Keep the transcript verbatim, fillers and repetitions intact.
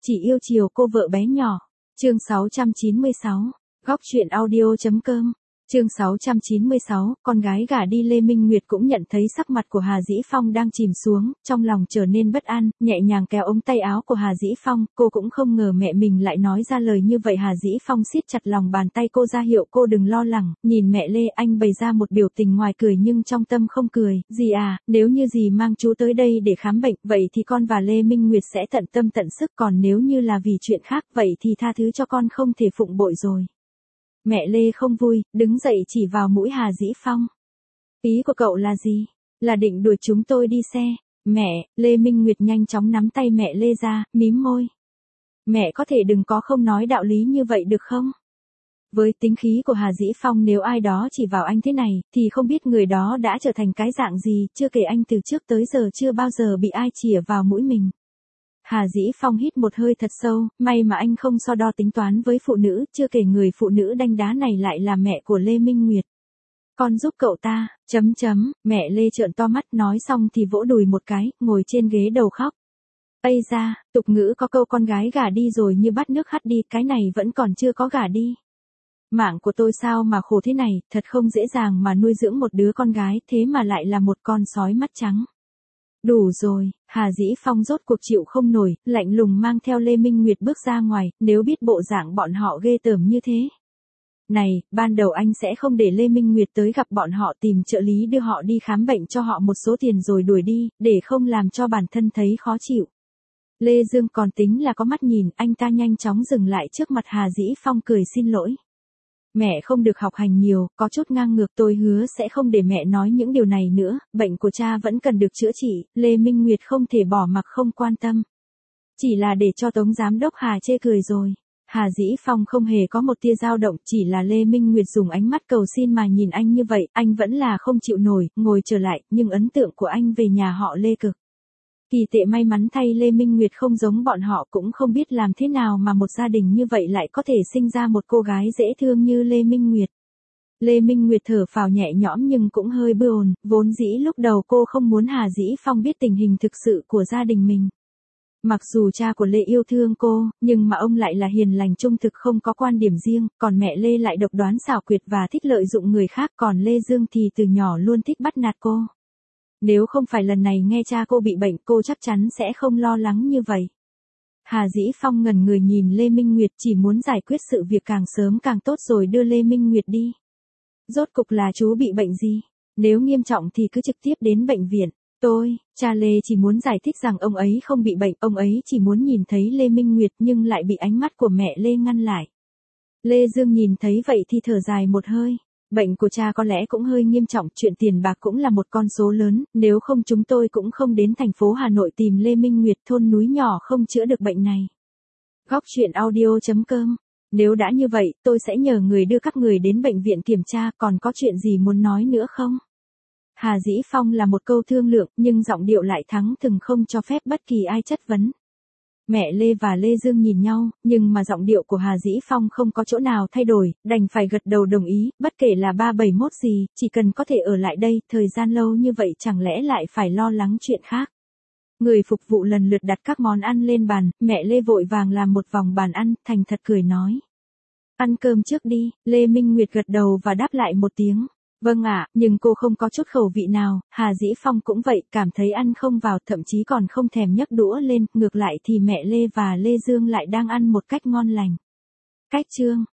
chỉ yêu chiều cô vợ bé nhỏ. Chương sáu trăm chín mươi sáu, góc truyện audio.com. Chương sáu trăm chín mươi sáu, con gái gả đi. Lê Minh Nguyệt cũng nhận thấy sắc mặt của Hà Dĩ Phong đang chìm xuống, trong lòng trở nên bất an, nhẹ nhàng kéo ống tay áo của Hà Dĩ Phong, cô cũng không ngờ mẹ mình lại nói ra lời như vậy. Hà Dĩ Phong siết chặt lòng bàn tay cô ra hiệu cô đừng lo lắng, nhìn mẹ Lê, anh bày ra một biểu tình ngoài cười nhưng trong tâm không cười. Dì à, nếu như dì mang chú tới đây để khám bệnh, vậy thì con và Lê Minh Nguyệt sẽ tận tâm tận sức, còn nếu như là vì chuyện khác, vậy thì tha thứ cho con, không thể phụng bội rồi. Mẹ Lê không vui, đứng dậy chỉ vào mũi Hà Dĩ Phong. Ý của cậu là gì? Là định đuổi chúng tôi đi xe? Mẹ, Lê Minh Nguyệt nhanh chóng nắm tay mẹ Lê ra, mím môi. Mẹ có thể đừng có không nói đạo lý như vậy được không? Với tính khí của Hà Dĩ Phong, nếu ai đó chỉ vào anh thế này, thì không biết người đó đã trở thành cái dạng gì, chưa kể anh từ trước tới giờ chưa bao giờ bị ai chỉa vào mũi mình. Hà Dĩ Phong hít một hơi thật sâu, may mà anh không so đo tính toán với phụ nữ, chưa kể người phụ nữ đanh đá này lại là mẹ của Lê Minh Nguyệt. Con giúp cậu ta, chấm chấm, mẹ Lê trợn to mắt, nói xong thì vỗ đùi một cái, ngồi trên ghế đầu khóc. Ây da, tục ngữ có câu con gái gả đi rồi như bắt nước hắt đi, cái này vẫn còn chưa có gả đi. Mạng của tôi sao mà khổ thế này, thật không dễ dàng mà nuôi dưỡng một đứa con gái, thế mà lại là một con sói mắt trắng. Đủ rồi, Hà Dĩ Phong rốt cuộc chịu không nổi, lạnh lùng mang theo Lê Minh Nguyệt bước ra ngoài, nếu biết bộ dạng bọn họ ghê tởm như thế. Này, ban đầu anh sẽ không để Lê Minh Nguyệt tới gặp bọn họ, tìm trợ lý đưa họ đi khám bệnh cho họ một số tiền rồi đuổi đi, để không làm cho bản thân thấy khó chịu. Lê Dương còn tính là có mắt nhìn, anh ta nhanh chóng dừng lại trước mặt Hà Dĩ Phong cười xin lỗi. Mẹ không được học hành nhiều, có chút ngang ngược, tôi hứa sẽ không để mẹ nói những điều này nữa, bệnh của cha vẫn cần được chữa trị. Lê Minh Nguyệt không thể bỏ mặc không quan tâm. Chỉ là để cho Tống Giám đốc Hà chê cười rồi. Hà Dĩ Phong không hề có một tia dao động, chỉ là Lê Minh Nguyệt dùng ánh mắt cầu xin mà nhìn anh như vậy, anh vẫn là không chịu nổi, ngồi trở lại, nhưng ấn tượng của anh về nhà họ Lê cực kỳ tệ. May mắn thay Lê Minh Nguyệt không giống bọn họ, cũng không biết làm thế nào mà một gia đình như vậy lại có thể sinh ra một cô gái dễ thương như Lê Minh Nguyệt. Lê Minh Nguyệt thở phào nhẹ nhõm nhưng cũng hơi bư ồn, vốn dĩ lúc đầu cô không muốn Hà Dĩ Phong biết tình hình thực sự của gia đình mình. Mặc dù cha của Lê yêu thương cô, nhưng mà ông lại là hiền lành trung thực, không có quan điểm riêng, còn mẹ Lê lại độc đoán xảo quyệt và thích lợi dụng người khác, còn Lê Dương thì từ nhỏ luôn thích bắt nạt cô. Nếu không phải lần này nghe cha cô bị bệnh, cô chắc chắn sẽ không lo lắng như vậy. Hà Dĩ Phong ngẩn người nhìn Lê Minh Nguyệt, chỉ muốn giải quyết sự việc càng sớm càng tốt rồi đưa Lê Minh Nguyệt đi. Rốt cục là chú bị bệnh gì? Nếu nghiêm trọng thì cứ trực tiếp đến bệnh viện. Tôi, cha Lê chỉ muốn giải thích rằng ông ấy không bị bệnh, ông ấy chỉ muốn nhìn thấy Lê Minh Nguyệt nhưng lại bị ánh mắt của mẹ Lê ngăn lại. Lê Dương nhìn thấy vậy thì thở dài một hơi. Bệnh của cha có lẽ cũng hơi nghiêm trọng, chuyện tiền bạc cũng là một con số lớn, nếu không chúng tôi cũng không đến thành phố Hà Nội tìm Lê Minh Nguyệt, thôn núi nhỏ không chữa được bệnh này. Góc truyện audio.com. Nếu đã như vậy, tôi sẽ nhờ người đưa các người đến bệnh viện kiểm tra, còn có chuyện gì muốn nói nữa không? Hà Dĩ Phong là một câu thương lượng, nhưng giọng điệu lại thắng thừng không cho phép bất kỳ ai chất vấn. Mẹ Lê và Lê Dương nhìn nhau, nhưng mà giọng điệu của Hà Dĩ Phong không có chỗ nào thay đổi, đành phải gật đầu đồng ý, bất kể là ba bảy mốt gì, chỉ cần có thể ở lại đây, thời gian lâu như vậy chẳng lẽ lại phải lo lắng chuyện khác. Người phục vụ lần lượt đặt các món ăn lên bàn, mẹ Lê vội vàng làm một vòng bàn ăn, thành thật cười nói. Ăn cơm trước đi. Lê Minh Nguyệt gật đầu và đáp lại một tiếng. Vâng ạ, nhưng cô không có chút khẩu vị nào. Hà Dĩ Phong cũng vậy, cảm thấy ăn không vào, thậm chí còn không thèm nhấc đũa lên, ngược lại thì mẹ Lê và Lê Dương lại đang ăn một cách ngon lành. Cách chương